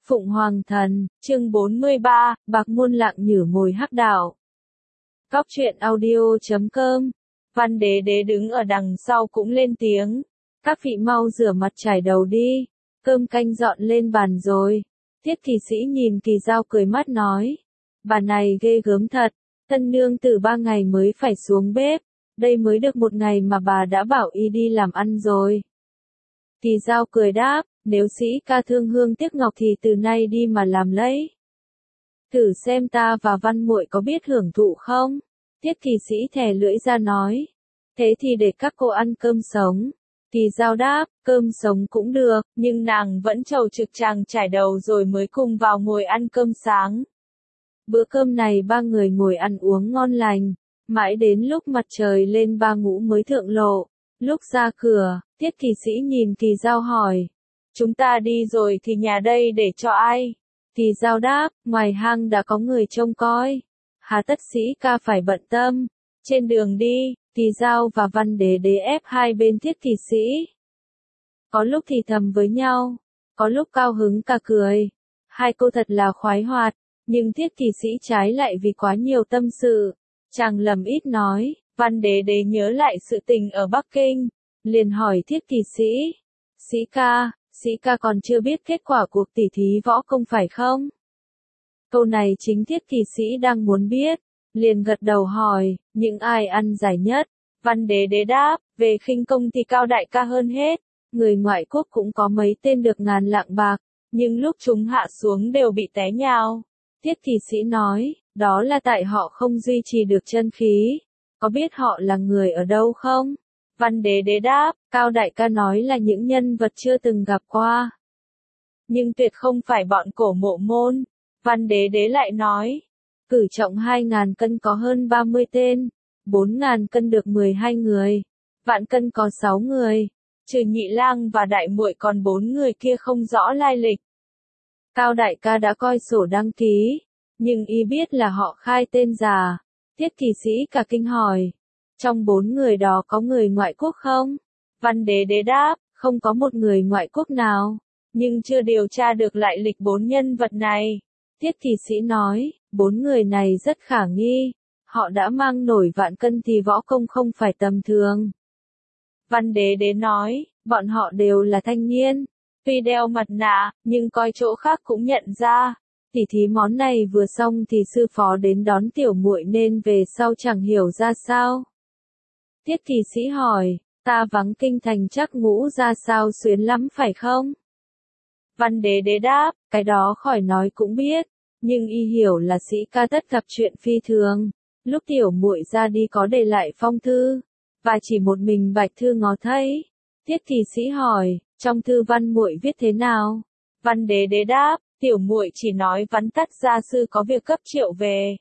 Phụng Hoàng Thần, chương 43, Bạc Môn Lạng Nhử Mồi Hắc Đạo. Cóc truyện audio.com. Văn Đế Đế đứng ở đằng sau cũng lên tiếng. Các vị mau rửa mặt chải đầu đi, cơm canh dọn lên bàn rồi. Tiết Kỳ Sĩ nhìn Kỳ Dao cười mắt nói. Bà này ghê gớm thật, tân nương tử 3 ngày mới phải xuống bếp, đây mới được 1 ngày mà bà đã bảo y đi làm ăn rồi. Kỳ Dao cười đáp, nếu Sĩ ca thương hương tiếc ngọc thì từ nay đi mà làm lấy. Thử xem ta và Văn muội có biết hưởng thụ không? Tiết Kỳ Sĩ thè lưỡi ra nói. Thế thì để các cô ăn cơm sống. Kỳ Dao đáp, cơm sống cũng được, nhưng nàng vẫn trầu trực chàng trải đầu rồi mới cùng vào ngồi ăn cơm sáng. Bữa cơm này 3 người ngồi ăn uống ngon lành, mãi đến lúc mặt trời lên 3 ngũ mới thượng lộ. Lúc ra cửa, Tiết Kỳ Sĩ nhìn Kỳ Dao hỏi. Chúng ta đi rồi thì nhà đây để cho ai? Kỳ Dao đáp, ngoài hang đã có người trông coi. Hà tất Sĩ ca phải bận tâm. Trên đường đi, Kỳ Dao và Văn Đế Đế ép hai bên Tiết Kỳ Sĩ. Có lúc thì thầm với nhau, có lúc cao hứng cả cười. Hai cô thật là khoái hoạt, nhưng Tiết Kỳ Sĩ trái lại vì quá nhiều tâm sự. Chàng lầm ít nói, Văn Đế Đế nhớ lại sự tình ở Bắc Kinh, liền hỏi Tiết Kỳ Sĩ. Sĩ ca còn chưa biết kết quả cuộc tỉ thí võ công phải không? Câu này chính Tiết Kỳ Sĩ đang muốn biết, liền gật đầu hỏi, những ai ăn giải nhất? Văn Đế Đế đáp, về khinh công thì Cao đại ca hơn hết, người ngoại quốc cũng có mấy tên được ngàn lạng bạc, nhưng lúc chúng hạ xuống đều bị té nhào. Tiết Kỳ Sĩ nói, đó là tại họ không duy trì được chân khí, có biết họ là người ở đâu không? Văn Đế Đế đáp, Cao đại ca nói là những nhân vật chưa từng gặp qua. Nhưng tuyệt không phải bọn Cổ Mộ Môn. Văn Đế Đế lại nói, cử trọng 2.000 cân có hơn 30 tên, 4.000 cân được 12 người, vạn cân có 6 người, trừ Nhị Lang và Đại muội còn 4 người kia không rõ lai lịch. Cao đại ca đã coi sổ đăng ký, nhưng y biết là họ khai tên giả. Tiết Kỳ Sĩ cả kinh hỏi, trong 4 người đó có người ngoại quốc không? Văn Đế Đế đáp, không có một người ngoại quốc nào, nhưng chưa điều tra được lại lịch 4 nhân vật này. Tiết Kỳ Sĩ nói, 4 người này rất khả nghi, họ đã mang nổi vạn cân thì võ công không phải tầm thường. Văn Đế Đế nói, bọn họ đều là thanh niên, tuy đeo mặt nạ, nhưng coi chỗ khác cũng nhận ra. Tỉ thí món này vừa xong thì sư phó đến đón tiểu muội nên về sau chẳng hiểu ra sao. Tiết Kỳ Sĩ hỏi, ta vắng kinh thành chắc ngũ ra sao xuyến lắm phải không? Văn Đế Đế đáp, cái đó khỏi nói cũng biết, nhưng y hiểu là Sĩ ca tất gặp chuyện phi thường. Lúc tiểu muội ra đi có để lại phong thư, và chỉ một mình Bạch Thư ngó thấy. Tiết Kỳ Sĩ hỏi, trong thư Văn muội viết thế nào? Văn Đế Đế đáp, tiểu muội chỉ nói vắn tắt gia sư có việc cấp triệu về.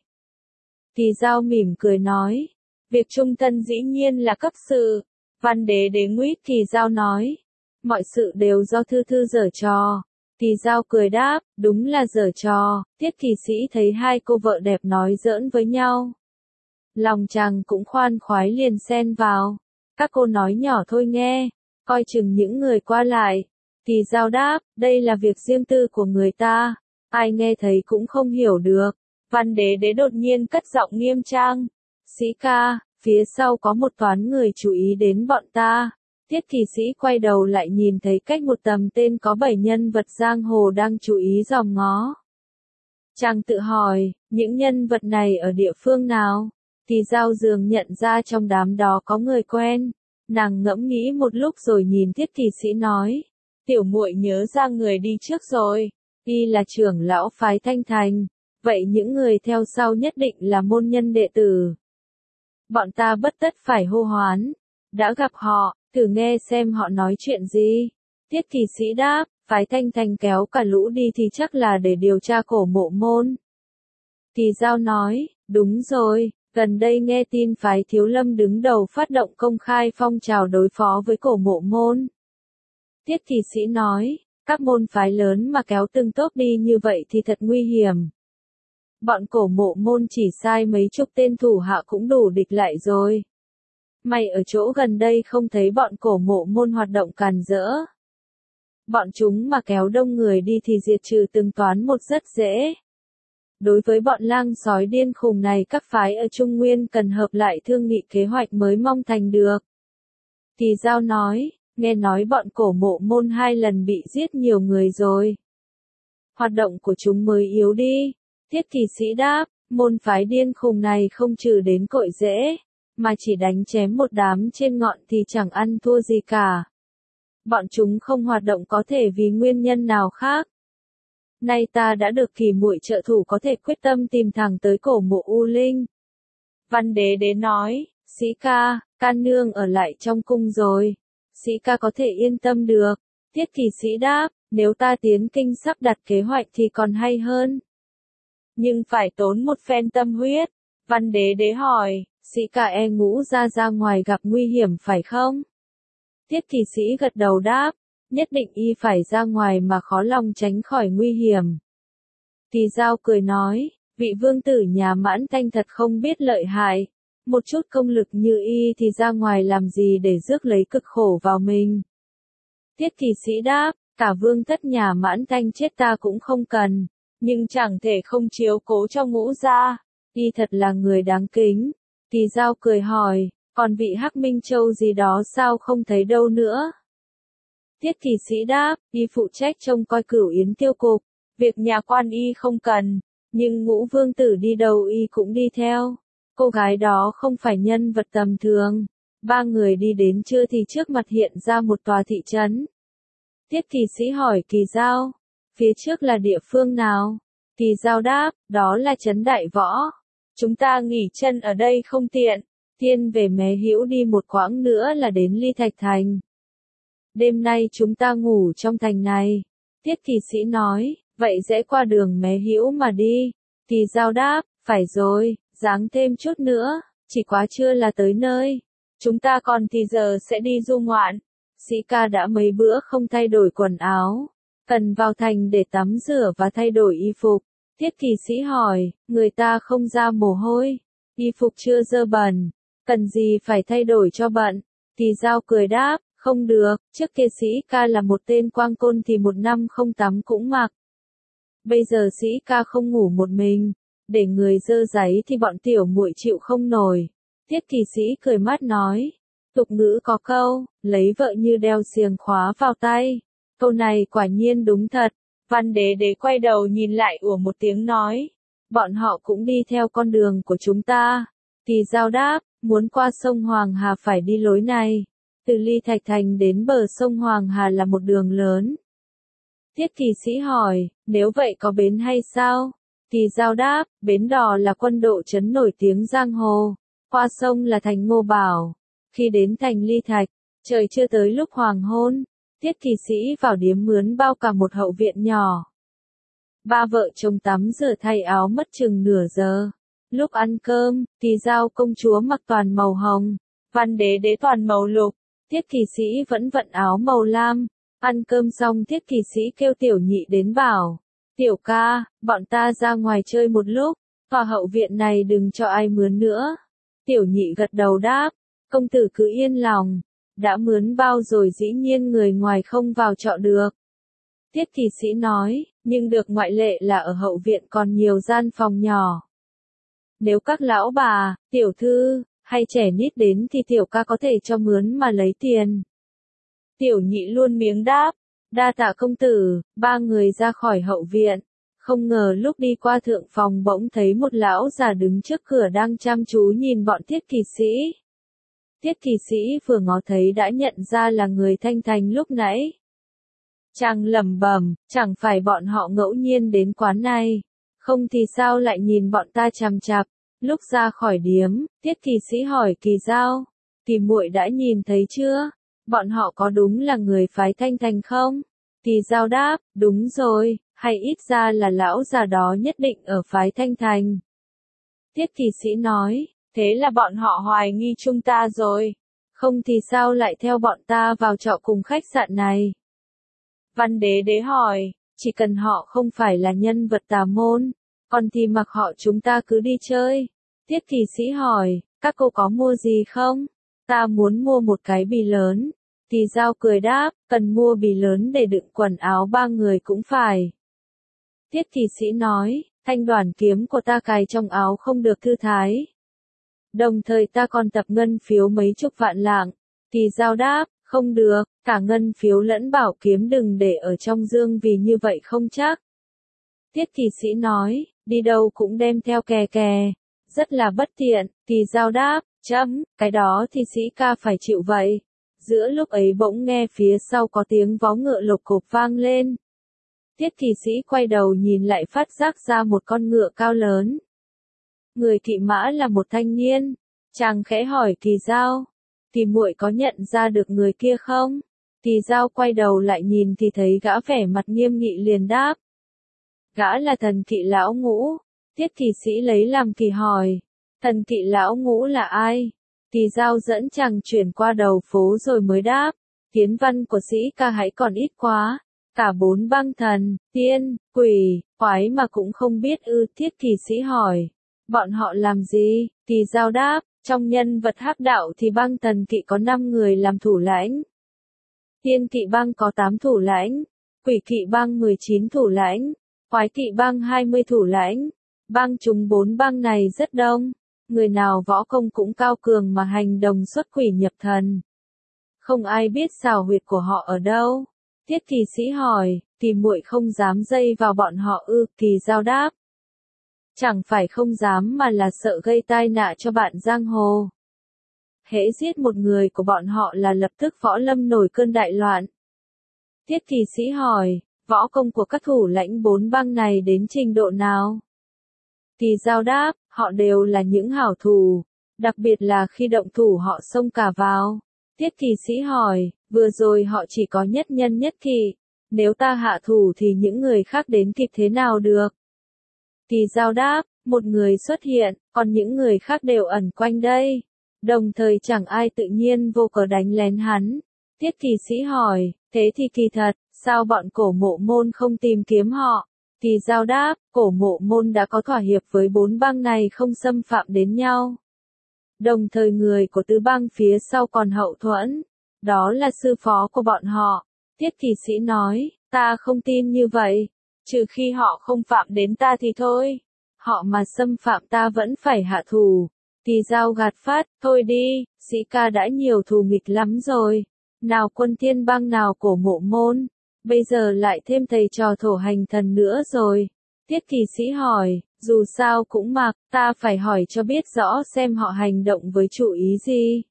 Kỳ Dao mỉm cười nói, việc trung thân dĩ nhiên là cấp sự. Văn Đế Đế nguyết Kỳ Dao nói, mọi sự đều do Thư Thư giở trò. Kỳ Dao cười đáp, đúng là giở trò. Tiết Kỳ Sĩ thấy hai cô vợ đẹp nói giỡn với nhau, lòng chàng cũng khoan khoái liền xen vào. Các cô nói nhỏ thôi nghe, coi chừng những người qua lại. Kỳ Dao đáp, đây là việc riêng tư của người ta, ai nghe thấy cũng không hiểu được. Văn Đế Đế đột nhiên cất giọng nghiêm trang, Sĩ ca, phía sau có một toán người chú ý đến bọn ta. Tiết Kỳ Sĩ quay đầu lại nhìn thấy cách một tầm tên có 7 nhân vật giang hồ đang chú ý dòm ngó. Chàng tự hỏi, những nhân vật này ở địa phương nào? Kỳ Dao dường nhận ra trong đám đó có người quen. Nàng ngẫm nghĩ một lúc rồi nhìn Tiết Kỳ Sĩ nói, tiểu muội nhớ ra người đi trước rồi, y là trưởng lão phái Thanh Thành, vậy những người theo sau nhất định là môn nhân đệ tử. Bọn ta bất tất phải hô hoán, đã gặp họ, thử nghe xem họ nói chuyện gì. Tiết Kỳ Sĩ đáp, phái Thanh Thành kéo cả lũ đi thì chắc là để điều tra Cổ Mộ Môn. Kỳ Dao nói, đúng rồi, gần đây nghe tin phái Thiếu Lâm đứng đầu phát động công khai phong trào đối phó với Cổ Mộ Môn. Tiết Kỳ Sĩ nói, các môn phái lớn mà kéo từng tốp đi như vậy thì thật nguy hiểm. Bọn Cổ Mộ Môn chỉ sai mấy chục tên thủ hạ cũng đủ địch lại rồi. Mày ở chỗ gần đây không thấy bọn Cổ Mộ Môn hoạt động càn rỡ. Bọn chúng mà kéo đông người đi thì diệt trừ từng toán một rất dễ. Đối với bọn lang sói điên khùng này các phái ở Trung Nguyên cần hợp lại thương nghị kế hoạch mới mong thành được. Kỳ Giao nói, nghe nói bọn Cổ Mộ Môn 2 lần bị giết nhiều người rồi. Hoạt động của chúng mới yếu đi. Tiết Kỳ Sĩ đáp, môn phái điên khùng này không trừ đến cội rễ, mà chỉ đánh chém một đám trên ngọn thì chẳng ăn thua gì cả. Bọn chúng không hoạt động có thể vì nguyên nhân nào khác. Nay ta đã được Kỳ muội trợ thủ có thể quyết tâm tìm thẳng tới Cổ Mộ U Linh. Văn Đế Đế nói, Sĩ ca, can nương ở lại trong cung rồi. Sĩ ca có thể yên tâm được. Tiết Kỳ Sĩ đáp, nếu ta tiến kinh sắp đặt kế hoạch thì còn hay hơn. Nhưng phải tốn một phen tâm huyết. Văn Đế Đế hỏi, Sĩ ca e Ngũ ra ngoài gặp nguy hiểm phải không? Tiết Kỳ Sĩ gật đầu đáp, nhất định y phải ra ngoài mà khó lòng tránh khỏi nguy hiểm. Kỳ Giao cười nói, vị vương tử nhà Mãn Thanh thật không biết lợi hại. Một chút công lực như y thì ra ngoài làm gì để rước lấy cực khổ vào mình. Tiết Kỳ Sĩ đáp, cả vương thất nhà Mãn Thanh chết ta cũng không cần, nhưng chẳng thể không chiếu cố cho Ngũ gia. Y thật là người đáng kính. Kỳ Giao cười hỏi, còn vị Hắc Minh Châu gì đó sao không thấy đâu nữa? Tiết Kỳ Sĩ đáp, y phụ trách trông coi Cửu Yến tiêu cục, việc nhà quan y không cần, nhưng Ngũ vương tử đi đâu y cũng đi theo. Cô gái đó không phải nhân vật tầm thường. 3 người đi đến trưa thì trước mặt hiện ra một tòa thị trấn. Tiết Kỳ Sĩ hỏi Kỳ Giao, phía trước là địa phương nào? Kỳ Giao đáp, đó là trấn Đại Võ. Chúng ta nghỉ chân ở đây không tiện, thiên về Mé Hữu đi một quãng nữa là đến Ly Thạch Thành. Đêm nay chúng ta ngủ trong thành này. Tiết Kỳ Sĩ nói, vậy sẽ qua đường Mé Hữu mà đi. Kỳ Giao đáp, phải rồi, giáng thêm chút nữa, chỉ quá trưa là tới nơi. Chúng ta còn thì giờ sẽ đi du ngoạn. Sĩ ca đã mấy bữa không thay đổi quần áo, cần vào thành để tắm rửa và thay đổi y phục. Tiết Kỳ Sĩ hỏi, người ta không ra mồ hôi, y phục chưa dơ bẩn, cần gì phải thay đổi cho bận. Kỳ Giao cười đáp, không được, trước kia Sĩ ca là một tên quang côn thì một năm không tắm cũng mặc. Bây giờ Sĩ ca không ngủ một mình, để người dơ dáy thì bọn tiểu muội chịu không nổi. Tiết Kỳ Sĩ cười mát nói, tục ngữ có câu, lấy vợ như đeo xiềng khóa vào tay. Câu này quả nhiên đúng thật. Văn Đế Đế quay đầu nhìn lại ủa một tiếng nói, bọn họ cũng đi theo con đường của chúng ta. Kỳ Giao đáp, muốn qua sông Hoàng Hà phải đi lối này. Từ Ly Thạch Thành đến bờ sông Hoàng Hà là một đường lớn. Tiết Kỳ Sĩ hỏi, nếu vậy có bến hay sao? Kỳ Giao đáp, bến đò là quân độ trấn nổi tiếng giang hồ. Qua sông là thành Ngô Bảo. Khi đến thành Ly Thạch, trời chưa tới lúc hoàng hôn. Tiết Kỳ Sĩ vào điếm mướn bao cả một hậu viện nhỏ. 3 vợ chồng tắm rửa thay áo mất chừng nửa giờ. Lúc ăn cơm, Kỳ Giao công chúa mặc toàn màu hồng, Văn Đế Đế toàn màu lục, Tiết Kỳ Sĩ vẫn vận áo màu lam. Ăn cơm xong Tiết Kỳ Sĩ kêu Tiểu Nhị đến bảo, Tiểu ca, bọn ta ra ngoài chơi một lúc, tòa hậu viện này đừng cho ai mướn nữa. Tiểu Nhị gật đầu đáp, công tử cứ yên lòng, đã mướn bao rồi dĩ nhiên người ngoài không vào trọ được. Tiết Kỳ Sĩ nói, nhưng được ngoại lệ là ở hậu viện còn nhiều gian phòng nhỏ. Nếu các lão bà, tiểu thư, hay trẻ nít đến thì tiểu ca có thể cho mướn mà lấy tiền. Tiểu Nhị luôn miếng đáp, đa tạ công tử. 3 người ra khỏi hậu viện. Không ngờ lúc đi qua thượng phòng bỗng thấy một lão già đứng trước cửa đang chăm chú nhìn bọn Tiết Kỳ Sĩ. Tiết Kỳ Sĩ vừa ngó thấy đã nhận ra là người Thanh Thành lúc nãy. Chàng lẩm bẩm, chẳng phải bọn họ ngẫu nhiên đến quán này, không thì sao lại nhìn bọn ta chằm chằm. Lúc ra khỏi điếm, Tiết Kỳ Sĩ hỏi Kỳ Giao, Kỳ muội đã nhìn thấy chưa? Bọn họ có đúng là người phái Thanh Thành không? Kỳ Giao đáp, đúng rồi, hay ít ra là lão già đó nhất định ở phái Thanh Thành. Tiết Kỳ Sĩ nói, thế là bọn họ hoài nghi chúng ta rồi, không thì sao lại theo bọn ta vào trọ cùng khách sạn này? Văn Đế Đế hỏi, chỉ cần họ không phải là nhân vật tà môn, còn thì mặc họ chúng ta cứ đi chơi. Tiết Kỳ Sĩ hỏi, các cô có mua gì không? Ta muốn mua một cái bì lớn. Thì Giao cười đáp, cần mua bì lớn để đựng quần áo 3 người cũng phải. Tiết Kỳ Sĩ nói, thanh đoàn kiếm của ta cài trong áo không được thư thái. Đồng thời ta còn tập ngân phiếu mấy chục vạn lạng. Thì Giao đáp, không được, cả ngân phiếu lẫn bảo kiếm đừng để ở trong dương vì như vậy không chắc. Tiết Kỳ Sĩ nói, đi đâu cũng đem theo kè kè, rất là bất tiện. Thì Giao đáp, cái đó thì Sĩ ca phải chịu vậy. Giữa lúc ấy bỗng nghe phía sau có tiếng vó ngựa lộc cộp vang lên. Tiết Kỳ Sĩ quay đầu nhìn lại phát giác ra một con ngựa cao lớn. Người kỵ mã là một thanh niên. Chàng khẽ hỏi Thì Giao, thì muội có nhận ra được người kia không? Thì Giao quay đầu lại nhìn thì thấy gã vẻ mặt nghiêm nghị liền đáp. Gã là thần kỵ lão Ngũ. Tiết Kỳ Sĩ lấy làm kỳ hỏi, thần kỵ lão Ngũ là ai? Thì Giao dẫn chàng chuyển qua đầu phố rồi mới đáp, kiến văn của Sĩ ca hãy còn ít quá, cả 4 bang thần, tiên, quỷ, quái mà cũng không biết ư? Tiết Kỳ Sĩ hỏi, bọn họ làm gì? Thì Giao đáp, trong nhân vật hắc đạo thì bang thần kỵ có 5 người làm thủ lãnh. Tiên kỵ bang có 8 thủ lãnh, quỷ kỵ bang 19 thủ lãnh, quái kỵ bang 20 thủ lãnh. Bang chúng 4 bang này rất đông, người nào võ công cũng cao cường mà hành động xuất quỷ nhập thần. Không ai biết xào huyệt của họ ở đâu. Tiết Kỳ Sĩ hỏi, thì muội không dám dây vào bọn họ ư? Thì Giao đáp, chẳng phải không dám mà là sợ gây tai nạn cho bạn giang hồ. Hễ giết một người của bọn họ là lập tức võ lâm nổi cơn đại loạn. Tiết Kỳ Sĩ hỏi, võ công của các thủ lãnh 4 bang này đến trình độ nào? Thì Giao đáp, họ đều là những hảo thủ, đặc biệt là khi động thủ họ xông cả vào. Tiết Kỳ Sĩ hỏi, vừa rồi họ chỉ có nhất nhân nhất kỵ, nếu ta hạ thủ thì những người khác đến kịp thế nào được? Thì Giao đáp, một người xuất hiện, còn những người khác đều ẩn quanh đây. Đồng thời chẳng ai tự nhiên vô cớ đánh lén hắn. Tiết Kỳ Sĩ hỏi, thế thì kỳ thật, sao bọn Cổ Mộ Môn không tìm kiếm họ? Thì Giao đáp, Cổ Mộ Môn đã có thỏa hiệp với 4 bang này không xâm phạm đến nhau. Đồng thời người của tứ bang phía sau còn hậu thuẫn, đó là sư phó của bọn họ. Tiết Kỳ Sĩ nói, ta không tin như vậy, trừ khi họ không phạm đến ta thì thôi. Họ mà xâm phạm ta vẫn phải hạ thủ. Thì Giao gạt phát, thôi đi, Sĩ ca đã nhiều thù nghịch lắm rồi. Nào Quân Thiên bang nào Cổ Mộ Môn, bây giờ lại thêm thầy trò Thổ Hành Thần nữa rồi. Tiết Kỳ Sĩ hỏi, dù sao cũng mặc, ta phải hỏi cho biết rõ xem họ hành động với chủ ý gì.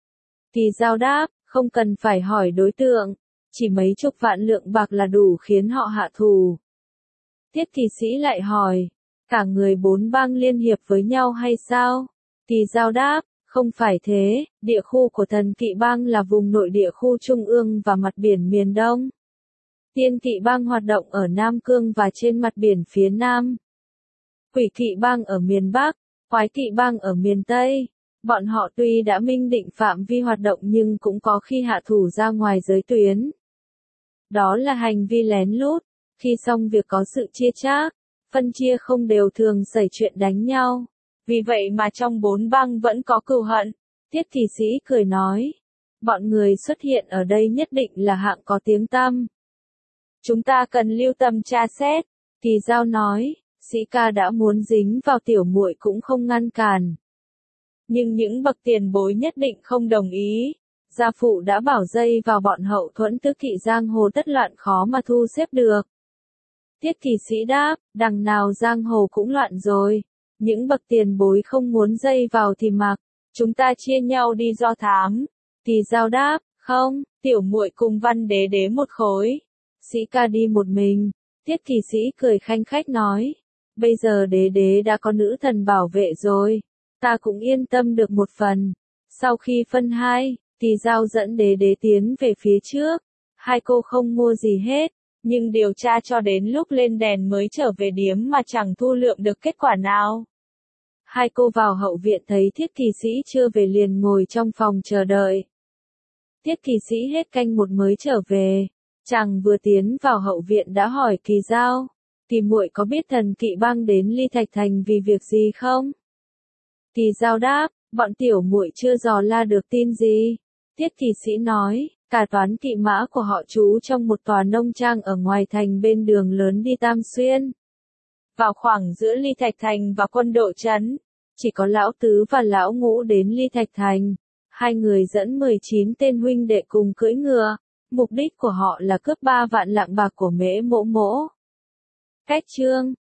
Thì Giao đáp, không cần phải hỏi đối tượng, chỉ mấy chục vạn lượng bạc là đủ khiến họ hạ thù. Tiết Kỳ Sĩ lại hỏi, cả người 4 bang liên hiệp với nhau hay sao? Thì Giao đáp, không phải thế, địa khu của thần kỵ bang là vùng nội địa khu trung ương và mặt biển miền Đông. Tiên kỵ bang hoạt động ở Nam Cương và trên mặt biển phía Nam. Quỷ kỵ bang ở miền Bắc, quái kỵ bang ở miền Tây. Bọn họ tuy đã minh định phạm vi hoạt động nhưng cũng có khi hạ thủ ra ngoài giới tuyến. Đó là hành vi lén lút, khi xong việc có sự chia chác, phân chia không đều thường xảy chuyện đánh nhau. Vì vậy mà trong 4 bang vẫn có cừu hận. Tiết Kỳ Sĩ cười nói, bọn người xuất hiện ở đây nhất định là hạng có tiếng tăm. Chúng ta cần lưu tâm tra xét. Thì Giao nói, Sĩ ca đã muốn dính vào tiểu muội cũng không ngăn cản. Nhưng những bậc tiền bối nhất định không đồng ý. Gia phụ đã bảo dây vào bọn hậu thuẫn tứ kỵ giang hồ tất loạn khó mà thu xếp được. Tiết Kỳ Sĩ đáp, đằng nào giang hồ cũng loạn rồi. Những bậc tiền bối không muốn dây vào thì mặc, chúng ta chia nhau đi do thám. Thì Giao đáp, không, tiểu muội cùng Văn Đế Đế một khối. Sĩ ca đi một mình. Tiết Kỳ Sĩ cười khanh khách nói, bây giờ Đế Đế đã có nữ thần bảo vệ rồi, ta cũng yên tâm được một phần. Sau khi phân hai, thì Giao dẫn Đế Đế tiến về phía trước. Hai cô không mua gì hết, nhưng điều tra cho đến lúc lên đèn mới trở về điếm mà chẳng thu lượm được kết quả nào. Hai cô vào hậu viện thấy Tiết Kỳ Sĩ chưa về liền ngồi trong phòng chờ đợi. Tiết Kỳ Sĩ hết canh một mới trở về. Chàng vừa tiến vào hậu viện đã hỏi Kỳ Giao, thì muội có biết thần kỵ bang đến Ly Thạch Thành vì việc gì không? Kỳ Giao đáp, bọn tiểu muội chưa dò la được tin gì. Tiết Kỳ Sĩ nói, Cả toán kỵ mã của họ trú trong một tòa nông trang ở ngoài thành bên đường lớn đi Tam Xuyên. Vào khoảng giữa Ly Thạch Thành và Quân Độ Trấn, chỉ có Lão Tứ và Lão Ngũ đến Ly Thạch Thành. Hai người dẫn 19 tên huynh đệ cùng cưỡi ngựa, mục đích của họ là cướp 3 vạn lạng bạc của Mễ Mỗ Mỗ. Kết chương.